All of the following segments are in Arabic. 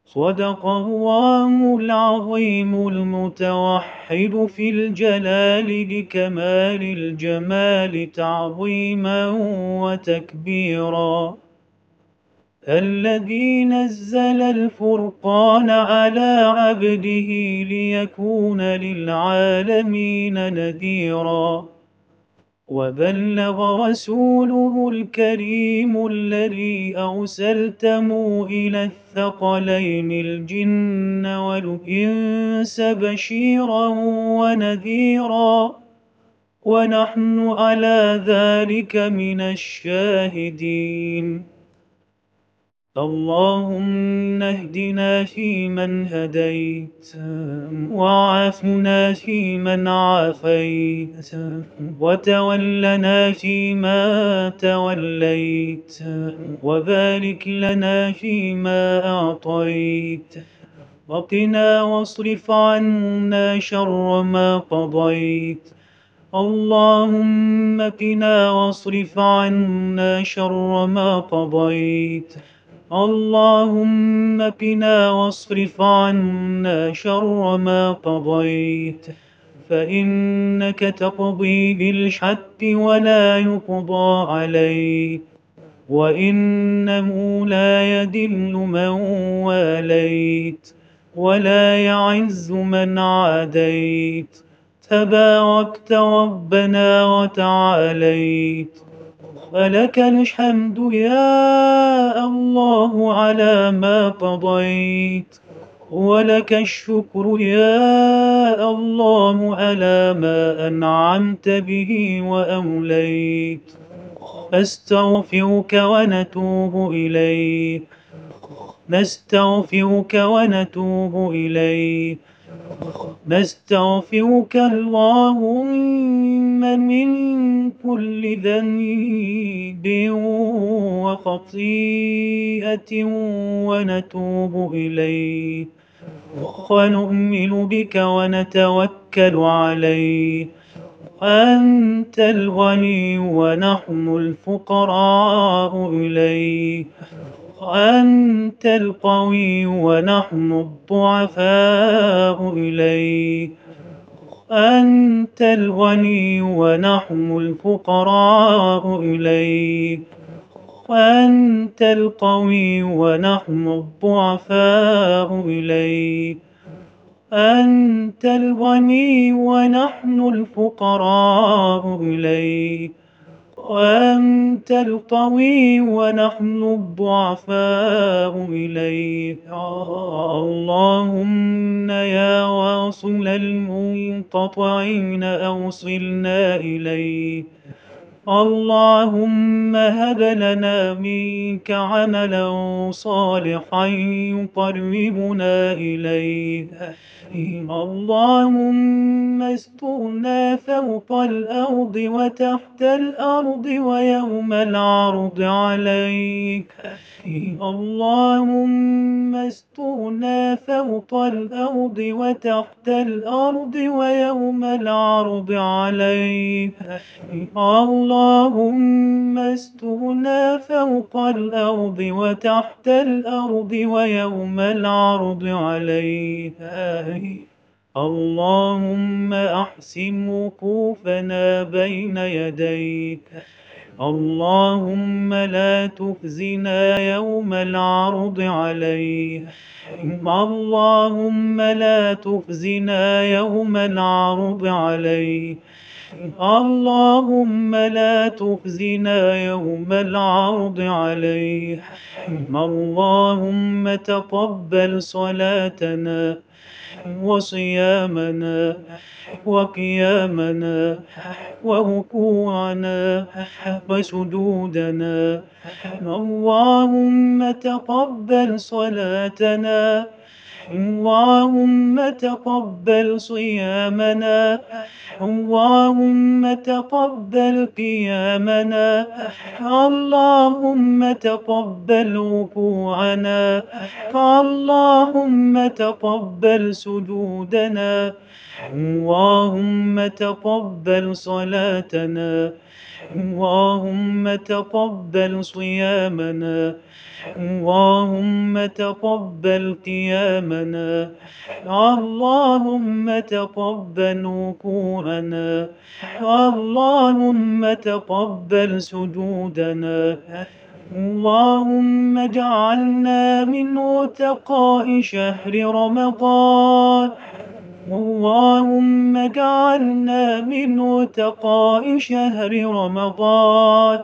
صدق الله العظيم المتوحد في الجلال لكمال الجمال تعظيما وتكبيرا. الذي نزل الفرقان على عبده ليكون للعالمين نذيرا. وبلغ رسوله الكريم الذي أرسلته إلى الثقلين الجن والإنس بشيرا ونذيرا، ونحن على ذلك من الشاهدين. اللهم اهدنا فيمن هديت، وعافنا فيمن عافيت، وتولنا فيما توليت، وبارك لنا فيما أعطيت، وقنا واصرف عنا شر ما قضيت. اللهم قنا واصرف عنا شر ما قضيت. اللهم قنا واصرف عنا شر ما قضيت، فإنك تقضي بالحق ولا يقضى عليك، وإنه لا يذل من واليت ولا يعز من عاديت. تباركت ربنا وتعاليت، ولك الحمد يا الله على ما قضيت، ولك الشكر يا الله على ما أنعمت به وأوليت. نستغفرك ونتوب إليك، نستغفرك ونتوب إليك، نستغفرك اللهم من كل ذنب وخطيئة ونتوب إليك، ونؤمن بك ونتوكل عليك. أنت الغني ونحن الفقراء إليك، أنت القوي ونحن الضعفاء إليك، أنت الغني ونحن الفقراء إليك، أنت القوي ونحن الضعفاء إليك، أنت الغني ونحن الفقراء إليك، وأنت القوي ونحن الضعفاء إليك. اللهم يا واصل المنقطعين أوصلنا إليك. اللهم هب لنا منك عملا صالحا يقربنا إليك. اللهم استرنا فوق الأرض وتحت الأرض ويوم العرض عليك. اللهم استرنا فوق الأرض وتحت الأرض ويوم العرض عليك. اللهم استرنا فوق الأرض وتحت الأرض ويوم العرض عليك. اللهم أحسن وقوفنا بين يديك. اللهم لا تخزنا يوم العرض عليك. اللهم لا تخزنا يوم العرض عليك. اللهم لا تخزنا يوم العرض عليك. اللهم تقبل صلاتنا وصيامنا وقيامنا وركوعنا وسجودنا. اللهم تقبل صلاتنا، اللهم تقبل صيامنا، اللهم تقبل قيامنا، اللهم تقبل ركوعنا، اللهم تقبل سجودنا، اللهم تقبل صلاتنا، اللهم تقبل صيامنا، اللهم تقبل قيامنا، اللهم تقبل ركوعنا، اللهم تقبل سجودنا، اللهم اجعلنا من عتقاء شهر رمضان، اللهم اجعلنا من عتقاء شهر رمضان،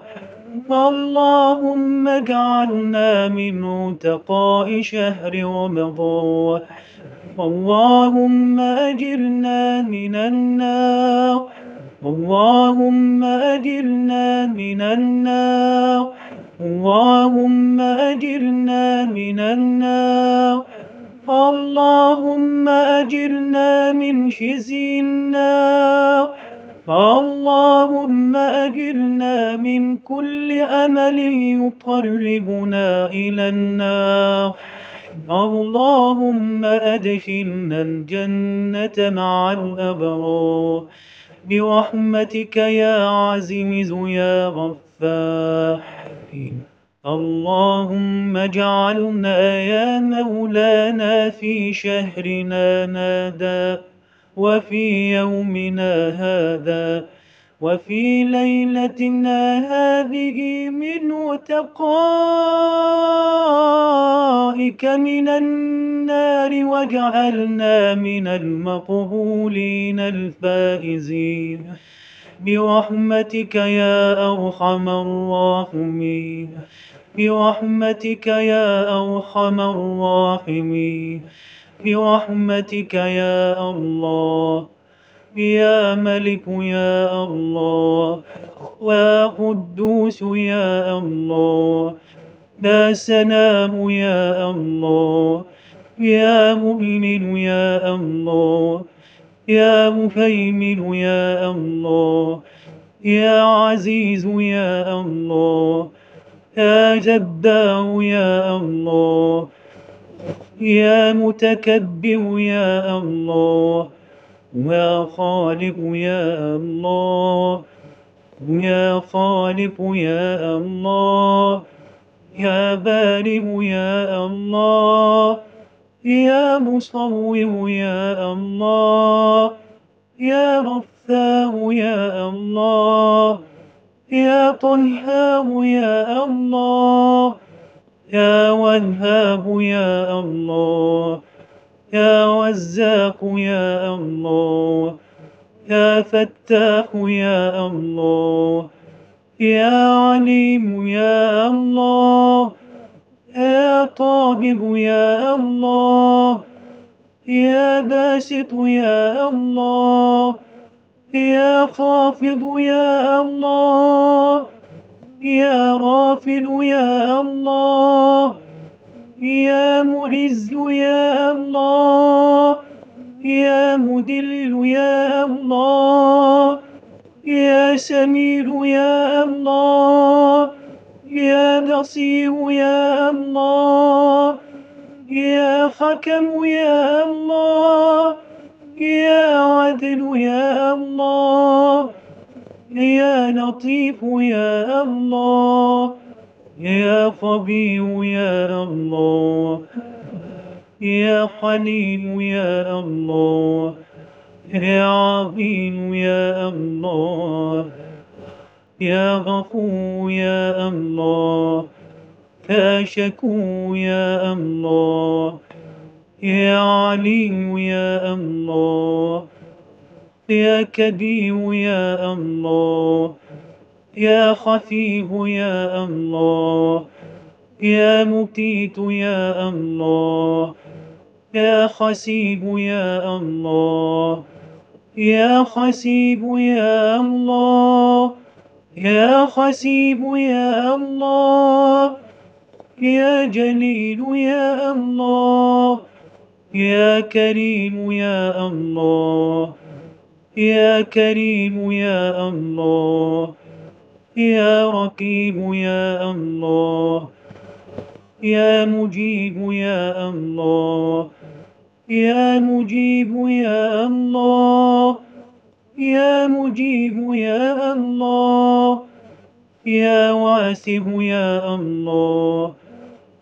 اللهم اجعلنا من عتقاء شهر رمضان، اللهم أجرنا من النار، اللهم أجرنا من النار، اللهم أجرنا من النار، اللهم أجرنا من خزي النار، اللهم أجرنا من كل أمل يقربنا إلى النار، اللهم أدخلنا الجنة مع الأبرار برحمتك يا عزيز يا غفار. اللهم اجعلنا يا مولانا في شهرنا هذا وفي يومنا هذا وفي ليلتنا هذه من عتقائك من النار، واجعلنا من المقبولين الفائزين برحمتك يا أرحم الراحمين، برحمتك يا أرحم الراحمين، برحمتك يا الله، يا ملك يا الله، يا قدوس يا الله، يا سلام يا الله، يا مؤمن يا الله، يا مهيمن يا الله، يا عزيز يا الله، يا جبار يا الله، يا متكبر يا الله، يا خالق يا الله، يا خالق يا الله، يا بارئ يا الله، يا مصور يا الله، يا غفار يا الله، يا طهار يا الله، يا وهاب يا الله، يا رزاق يا الله، يا فتاح يا الله، يا عليم يا الله، يا طاهر يا الله، يا باسط يا الله، يا خافض يا الله، يا رافع يا الله، يا معز يا الله، يا مذل يا الله، يا سميع يا الله، يا بصير يا الله، يا حكم يا الله، يا عدل يا الله، يا لطيف يا الله، يا خبير يا الله، يا حليم يا الله، يا عظيم يا الله، يا غفور يا الله، يا شكور يا الله، يا عليم يا الله، يا كبير يا الله، يا خفيف يا الله، يا مقيت يا الله، يا خسيب يا الله، يا خسيب يا الله، يا خسيب يا الله، يا جليل يا الله، يا كريم يا الله، يا كريم يا الله، يا رقيب يا الله، يا مجيب يا الله، يا مجيب يا الله، يا مجيب يا الله، يا واسع يا الله،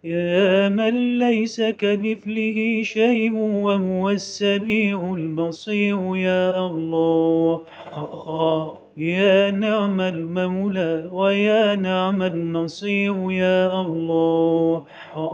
يا من ليس كمثله شيء وهو السميع البصير يا الله. يا نعم المولى ويا نعم النصير يا الله.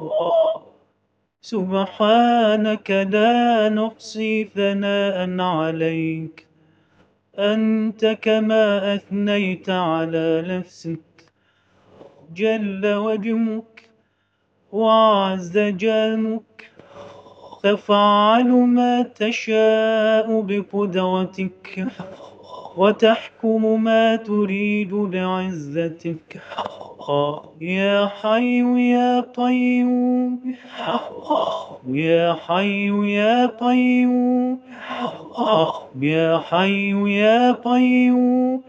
سبحانك لا نحصي ثناء عليك، أنت كما أثنيت على نفسك. جل وجهك وعز جانك، تفعل ما تشاء بقدرتك، وتحكم ما تريد بعزتك. يا حي يا قيوم، يا حي يا قيوم، يا حي يا قيوم،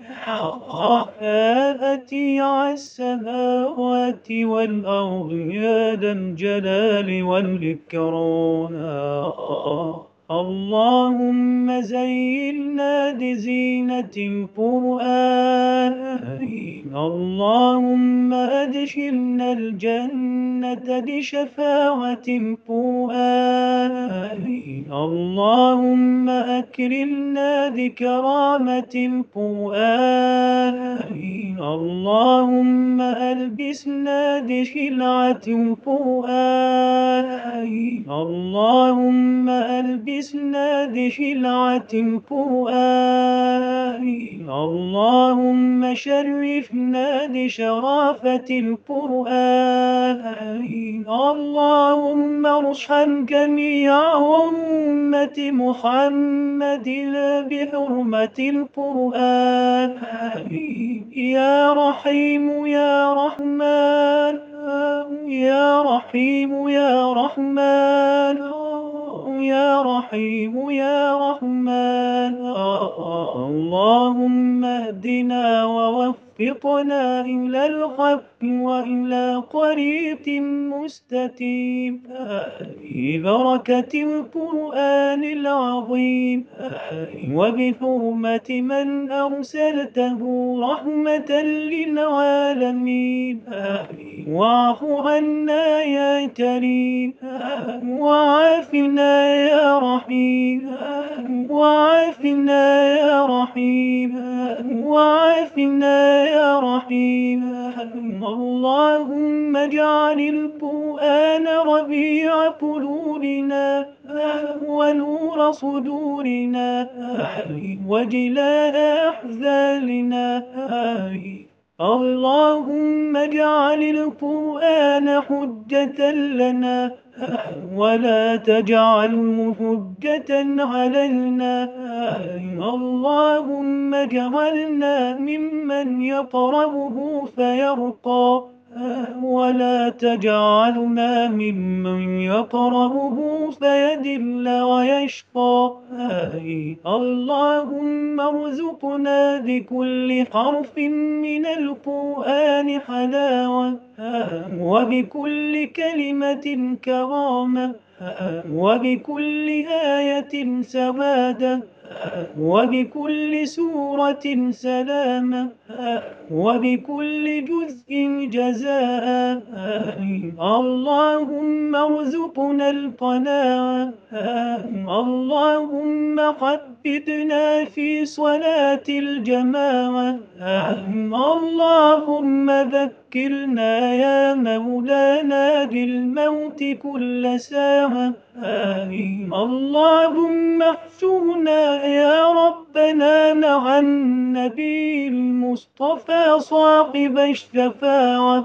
بديع السماوات والأرض يا ذا الجلال والإكرام. اللهم زينا بزينة القرآن، اللهم أدخلنا الجنة بشفاعة القرآن، اللهم أكرمنا بكرامة القرآن، اللهم ألبسنا بخلعة القرآن، اللهم ألبسنا بخلعة القرآن، اللهم شرفنا بشرافة القرآن، اللهم ارحم جميع أمة محمد بحرمة القرآن. يا رحيم يا رحمن، يا رحيم يا رحمن، يا رحيم يا رحمن. اللهم اهدنا ووفقنا إلى الحق وإلى طريق مستقيم ببركة القرآن العظيم وبحرمة من أرسلته رحمة للعالمين. واعف عنا يا كريم، وعافنا يا رحيم، وعافنا يا رحيم، وعافنا يا رحيم. اللهم اجعل القرآن ربيع قلوبنا ونور صدورنا وجلاء أحزاننا. اللهم اجعل القرآن حجة لنا ولا تجعله حجة علينا. اللهم اجعلنا ممن يقرأه فيرقى ولا تجعلنا ممن يقرأه فيذل ويشقى. اللهم ارزقنا بكل حرف من القرآن حلاوة، وبكل كلمة كرامة، وبكل آية سعادة، وبكل سورة سلامة، وبكل جزء جزاء. اللهم ارزقنا القناعة. اللهم حببنا في صلاة الجماعة. اللهم ذكرنا يا مولانا بالموت كل ساعة. اللهم احشرنا يا ربنا مع النبي المصطفى صاحب الشفاعة.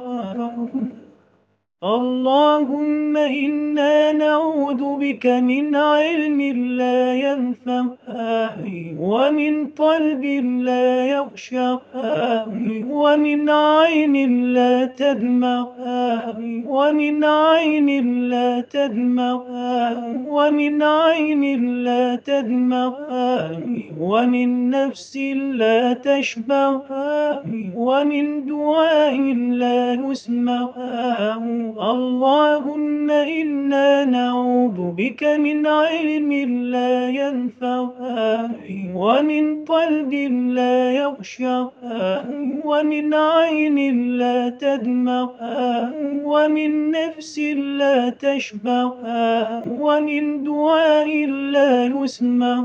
اللهم إنا نعوذ بك من علم لا ينفع، ومن قلب لا يخشع، ومن عين لا تدمع، ومن عين لا تدمع، ومن عين لا تدمع، ومن نفس لا تشبع، ومن دعاء لا يسمع. اللهم إنا نعوذ بك من علم لا ينفع ومن قلب لا يخشع ومن عين لا تدمع ومن نفس لا تشبع ومن دعاء لا يسمع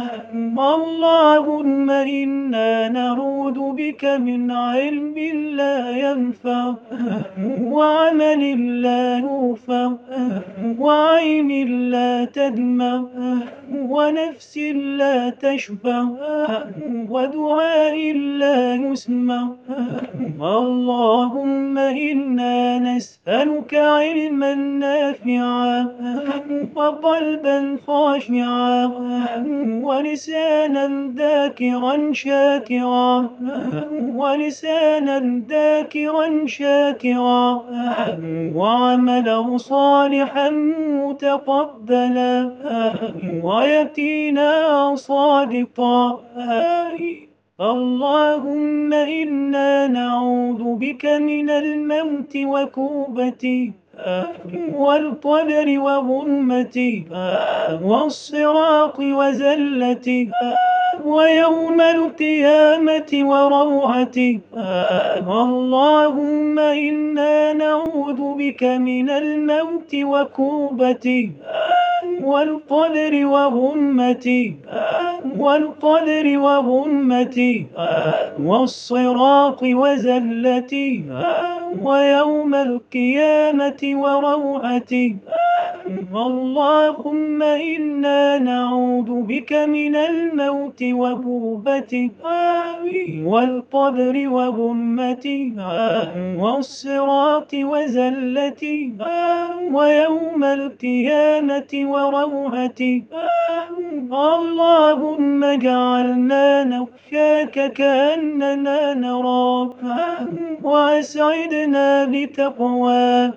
اللهم إنا نعوذ بك من علم لا ينفع وعمل لا يرفع وعين لا تدمع ونفس لا تشبع ودعاء لا يسمع اللهم إنا نسألك علما نافعا وقلبا خاشعا ولسانا ذاكرا شاكرا وعملا صالحا متقبلا ويقينا صادقا اللهم إنا نعوذ بك من الموت وكوبته والقدر وظلمته والصراط وزلته ويوم القيامة وروعته اللهم إنا نعوذ بك من الموت وكوبته والقدر وظلمته والصراط وزلته ويوم القيامة وروعته اللهم إنا نعوذ بك من الموت وكربته والقبر وظلمته والصراط وزلته ويوم القيامة وروعته اللهم اجعلنا نخشاك كأننا نراك وأسعدنا بتقواك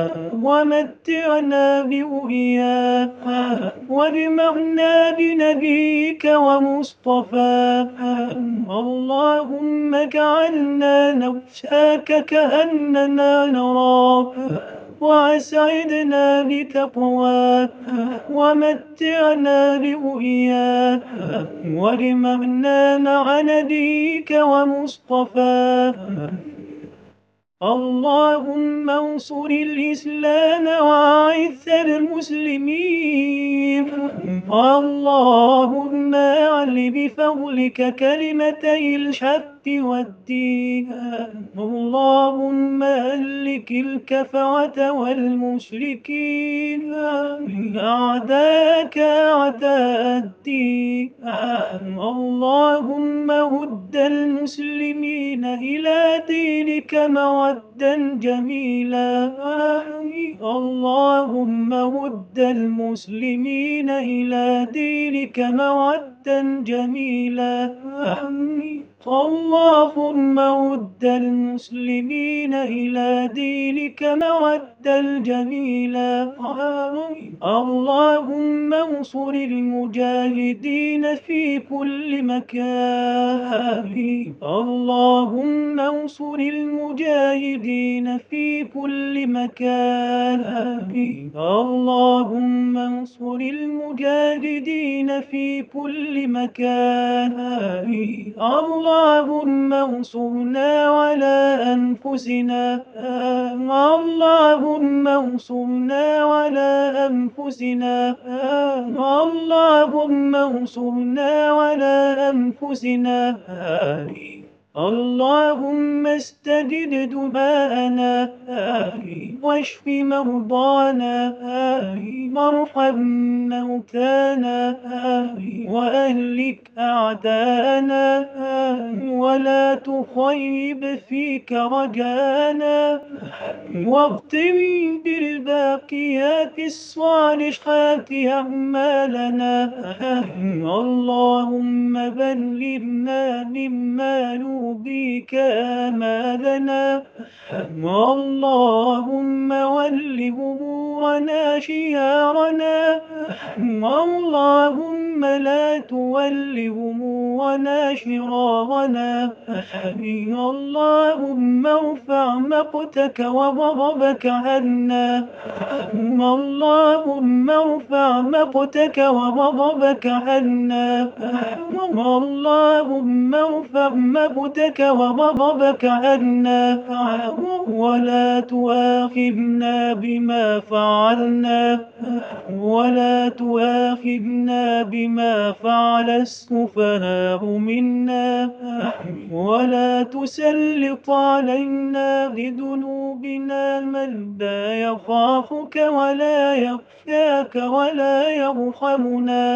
ومتعنا برؤياك واجمعنا بنبيك ومصطفاك اللهم اجعلنا نخشاك كأننا نراك وأسعدنا بتقواك ومتعنا برؤياك واجمعنا مع نبيك ومصطفاك اللهم انصر الإسلام وأعز المسلمين اللهم أعل بفضلك كلمتي الحق والدين اللهم أهلك الكفرة والمشركين أعداءك أعداء الدين اللهم رد المسلمين إلى دينك مردا جميلا اللهم رد المسلمين إلى دينك مردا جميلا اللهم رد المسلمين إلى دينك مردا جميلا اللهم انصر المجاهدين في كل مكان اللهم انصر المجاهدين في كل مكان اللهم انصر المجاهدين في كل مكان اللهم انصرنا على أنفسنا اللهم انصرنا على أنفسنا اللهم انصرنا على أنفسنا اللهم استجب دعاءنا واشف مرضانا وارحم موتانا وأهلك أعداءنا ولا تخيب فيك رجانا واختم بالباقيات الصالحات أعمالنا اللهم بلغنا مما يرضيك آمالنا اللهم ول أمورنا شيارنا اللهم اللهم لا تولهم ولا شرارنا، اللهم ارفع مقتك وغضبك عنا، اللهم ارفع مقتك وغضبك عنا، اللهم ارفع مقتك وغضبك عنا، ولا تؤاخذنا بما فعلنا، ولا تؤاخذنا بما فعل السفهاء منا، ولا تسلط علينا بذنوبنا من لا يخافك ولا يخشاك ولا يرحمنا،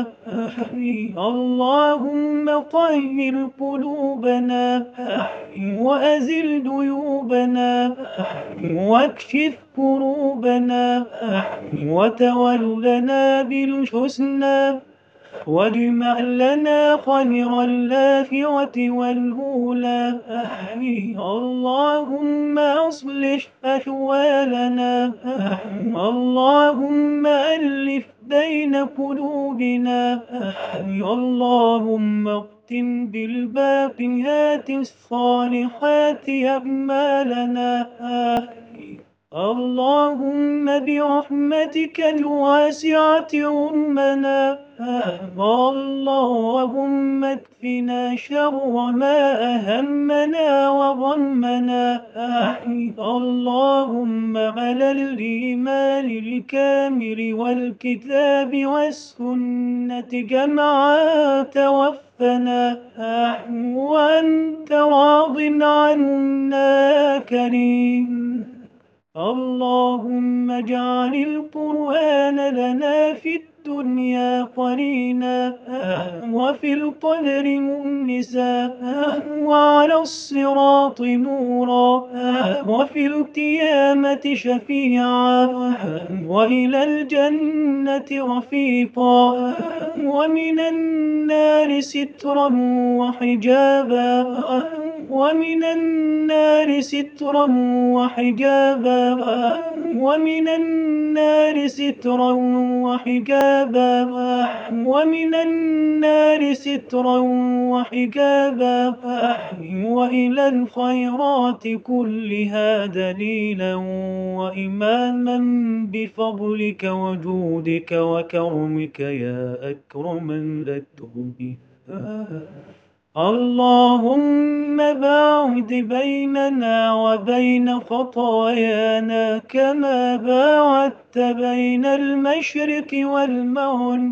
اللهم طهر قلوبنا وأزل ديوبنا واكشف كروبنا وتولنا بالحسنى واجمع لنا خير الآخرة والأولى، اللهم أصلح أحوالنا، اللهم ألف بين قلوبنا، اللهم اختم بالباقيات الصالحات أعمالنا، اللهم برحمتك الواسعة أمنا، اللهم اكفنا شر ما أهمنا وغمنا، اللهم على الإيمان الكامل والكتاب والسنة جمعا توفنا وأنت راض عنا كريم، اللهم اجعل القرآن لنا في الدنيا قرينا وفي القبر مؤنسا وعلى الصراط نورا وفي القيامة شفيعا وإلى الجنة رفيقا ومن النار سترا وحجابا، ومن النار سترا وحجابا، ومن النار سترا وحجابا، ومن النار سترا وحجابا، وإلى الخيرات كلها دليلا وإماما بفضلك وجودك وكرمك يا أكرم الأكرمين، اللهم باعد بيننا وبين خطايانا كما باعدت بين المشرق والمغرب،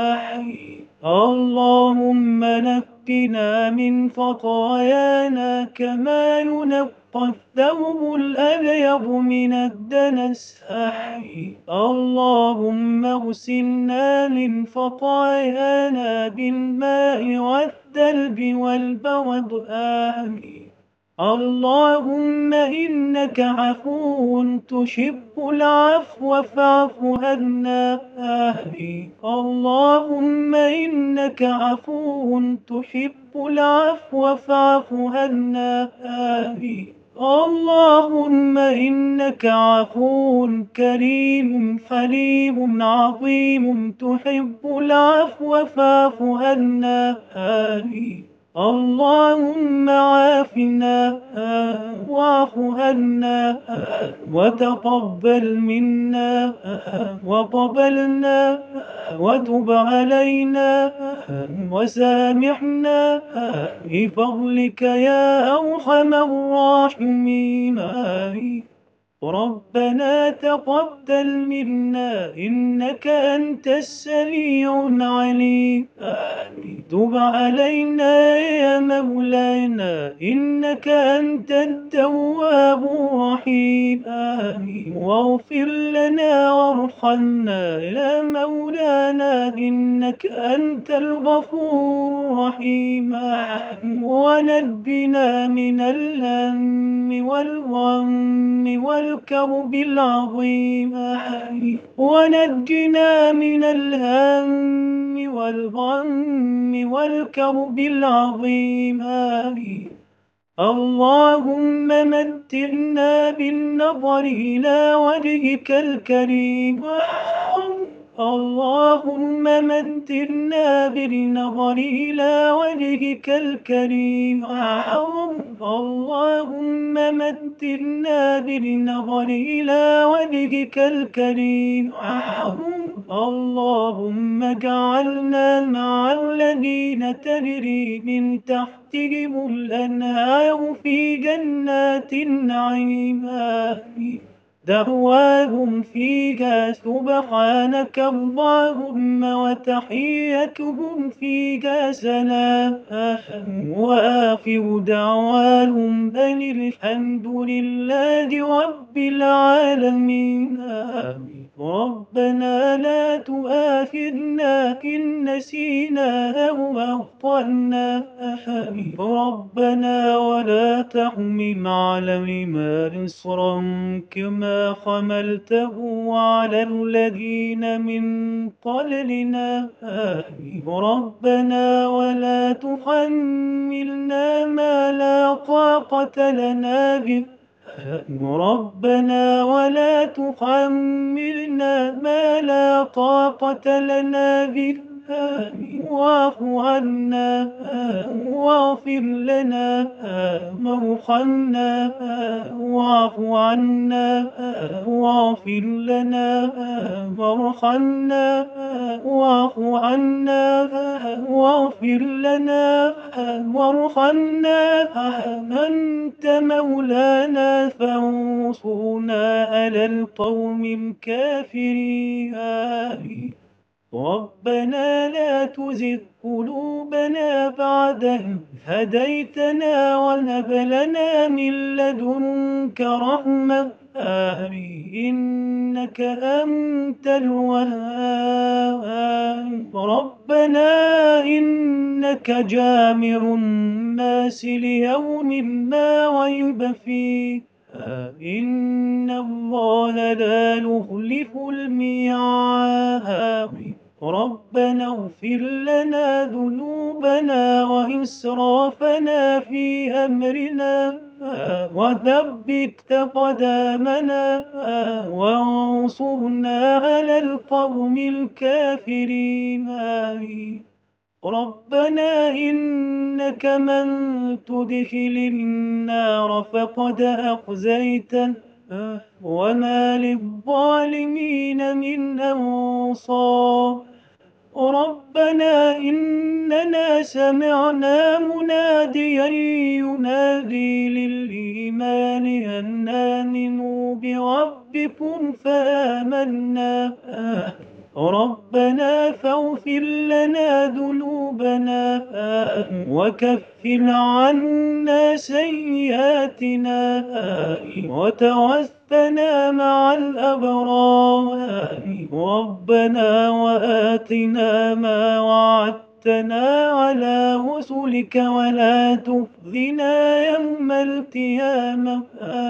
اللهم نقنا من خطايانا كما ينقى الثوب الأبيض من الدنس، اللهم اغسلنا من خطايانا بالماء والثلج والبرد، اللهم إنك عفو تحب العفو فاعف عنا، اللهم إنك عفو تحب العفو فاعف عنا، اللهم إنك عفو كريم حليم عظيم تحب العفو فاعف عنا، اللهم عافنا واعف عنا وتقبل منا وقبلنا وتب علينا وسامحنا بفضلك يا أرحم الراحمين، ربنا تقبل منا إنك أنت السميع العليم، تب علينا يا مولانا إنك أنت التواب الرحيم، واغفر لنا وارحمنا يا مولانا إنك أنت الغفور الرحيم، ونجنا من الهم والغم والكرب العظيم، ونجنا من الهم والغم والكرب العظيم، اللهم متعنا بالنظر إلى وجهك الكريم، اللهم متعنا بالنظر إلى وجهك الكريم. اللهم متعنا بالنظر إلى وجهك الكريم. اللهم اجعلنا مع الذين تجري من تحتهم الأنهار في جنات النعيم. دعواهم فيها سبحانك اللهم وتحيتهم فيها سلام. وآخر دعواهم أن الحمد لله رب العالمين. ربنا لا تؤاخذنا إن نسينا أو أخطأنا. ربنا ولا تحمل علينا إصرا كما حملته على الذين من قبلنا. ربنا ولا تحملنا ما لا طاقة لنا به. ربنا ولا تحملنا ما لا طاقة لنا به. واعف عنا واغفر لنا وارحمنا. واعف عنا واغفر لنا وارحمنا. واعف عنا واغفر لنا وارحمنا. أنت مولانا فانصرنا على القوم الكافرين. ربنا لا تزغ قلوبنا بعد إذ هديتنا وهب لنا من لدنك رحمة. إنك أنت الوهاب. ربنا إنك جامع الناس ليوم لا ريب فيه. إن الله لا يخلف الميعاد. ربنا اغفر لنا ذنوبنا وإسرافنا في أمرنا وثبت قدامنا وانصرنا على القوم الكافرين. ربنا إنك من تدخل النار فقد أخزيته وما للظالمين من أنصار. ربنا إننا سمعنا مناديا ينادي للإيمان أن آمنوا بربكم فآمنا. ربنا فاغفر لنا ذنوبنا وكفر عنا سيئاتنا وتوفنا مع الأبرار. ربنا وآتنا ما وعدتنا على رسلك ولا تخزنا يوم القيامة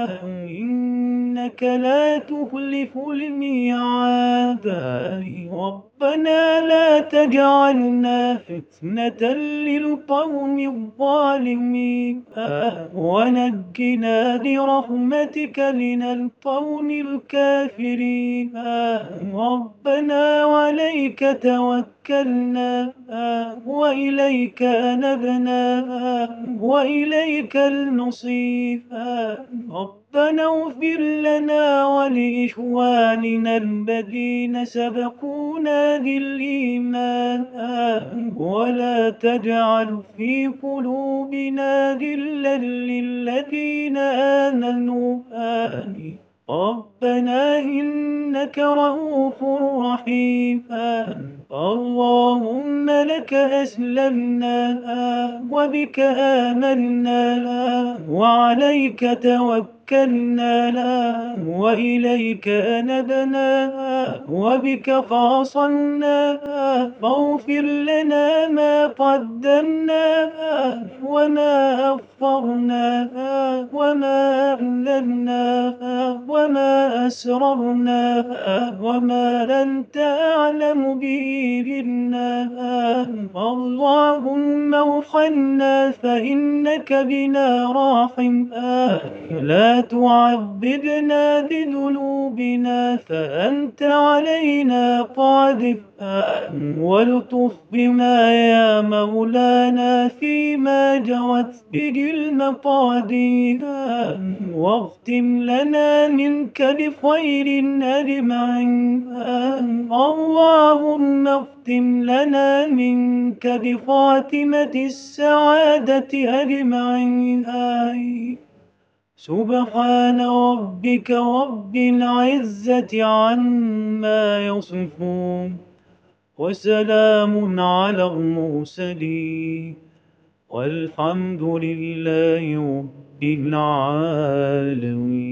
إنك لا تخلف الميعاد. ربنا لا تجعلنا فتنة للقوم الظالمين ونجنا برحمتك من القوم الكافرين. ربنا عليك توكلنا وإليك أنبنا وإليك المصير. ربنا اغفر لنا ولإخواننا الذين سبقونا بالإيمان ولا تجعل في قلوبنا غلا للذين آمنوا. ربنا إنك رؤوف رحيم. اللهم لك أسلمنا وبك آمنا وعليك توكلنا وإليك أنبنا وبك خاصمنا. فاغفر لنا ما قدمنا وما أخرنا وما أعلنا وما أسررنا وما أنت أعلم به منا. اللهم شيوخ الناس فإنك بنا راحم لا تعذبنا بذنوبنا فأنت علينا قادر ولطف بنا يا مولانا فيما جرت به المقادير واختم لنا منك بخير أجمعين اللهم اختم لنا منك بخاتمة السعادة أجمعين سبحان ربك رب العزة عما يصفون وسلام على المرسلين والحمد لله رب العالمين.